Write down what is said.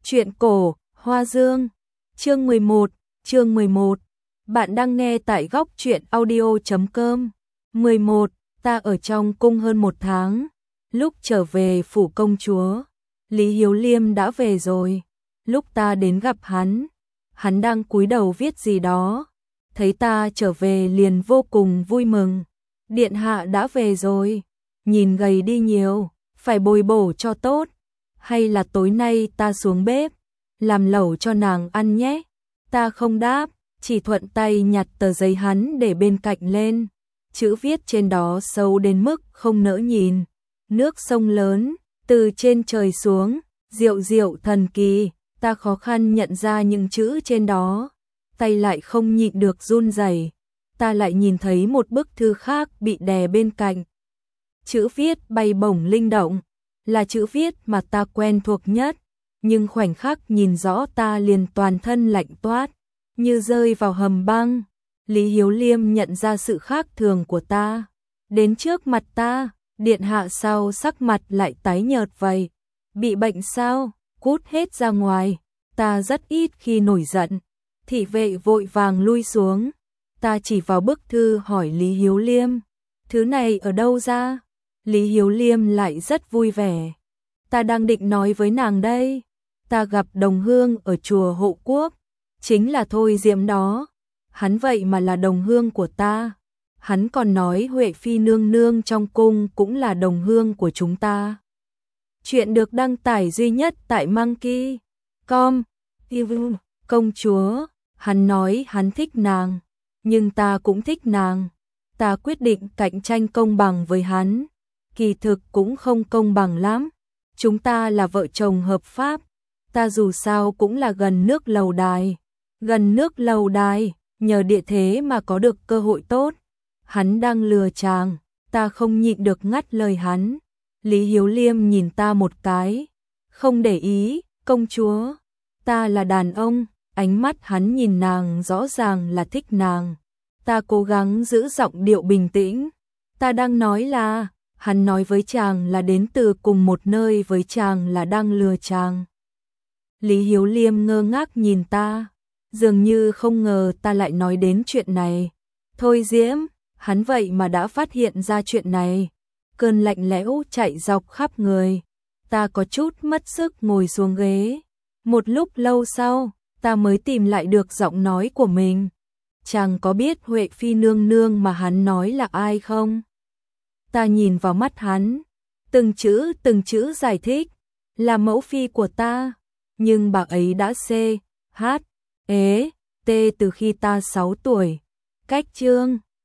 Truyện cổ, Hoa Dương, chương 11. Bạn đang nghe tại góc truyện audio.com. 11. Ta ở trong cung hơn 1 tháng. Lúc trở về phủ công chúa, Lý Hiếu Liêm đã về rồi. Lúc ta đến gặp hắn đang cúi đầu viết gì đó. Thấy ta trở về liền vô cùng vui mừng. Điện hạ đã về rồi, nhìn gầy đi nhiều, phải bồi bổ cho tốt. Hay là tối nay ta xuống bếp, làm lẩu cho nàng ăn nhé. Ta không đáp, chỉ thuận tay nhặt tờ giấy hắn để bên cạnh lên. Chữ viết trên đó xấu đến mức không nỡ nhìn. Nước sông lớn, từ trên trời xuống, diệu diệu thần kỳ. Ta khó khăn nhận ra những chữ trên đó, tay lại không nhịn được run rẩy. Ta lại nhìn thấy một bức thư khác bị đè bên cạnh. Chữ viết bay bổng linh động, là chữ viết mà ta quen thuộc nhất, nhưng khoảnh khắc nhìn rõ ta liền toàn thân lạnh toát, như rơi vào hầm băng. Lý Hiếu Liêm nhận ra sự khác thường của ta, đến trước mặt ta, điện hạ sao sắc mặt lại tái nhợt vậy? Bị bệnh sao? Cút hết ra ngoài. Ta rất ít khi nổi giận. Thị vệ vội vàng lui xuống. Ta chỉ vào bức thư hỏi Lý Hiếu Liêm, thứ này ở đâu ra? Lý Hiếu Liêm lại rất vui vẻ. Ta đang định nói với nàng đây. Ta gặp đồng hương ở chùa Hộ Quốc, chính là Thôi Diễm đó. Hắn vậy mà là đồng hương của ta. Hắn còn nói Huệ Phi nương nương trong cung cũng là đồng hương của chúng ta. Chuyện được đăng tải duy nhất tại Monkey.com. Công chúa, hắn nói hắn thích nàng, nhưng ta cũng thích nàng. Ta quyết định cạnh tranh công bằng với hắn. Kỳ thực cũng không công bằng lắm. Chúng ta là vợ chồng hợp pháp. Ta dù sao cũng là gần nước Lầu Đài. Gần nước Lầu Đài, nhờ địa thế mà có được cơ hội tốt. Hắn đang lừa chàng, ta không nhịn được ngắt lời hắn. Lý Hiếu Liêm nhìn ta một cái, không để ý. Công chúa, ta là đàn ông. Ánh mắt hắn nhìn nàng rõ ràng là thích nàng. Ta cố gắng giữ giọng điệu bình tĩnh. Ta đang nói là, hắn nói với chàng là đến từ cùng một nơi với chàng là đang lừa chàng. Lý Hiếu Liêm ngơ ngác nhìn ta, dường như không ngờ ta lại nói đến chuyện này. Thôi Diễm, hắn vậy mà đã phát hiện ra chuyện này. Cơn lạnh lẽo chạy dọc khắp người. Ta có chút mất sức ngồi xuống ghế. Một lúc lâu sau, ta mới tìm lại được giọng nói của mình. Chàng có biết Huệ Phi nương nương mà hắn nói là ai không? Ta nhìn vào mắt hắn, từng chữ giải thích, là mẫu phi của ta, nhưng bà ấy đã C.H.E.T từ khi ta 6 tuổi. Cách chương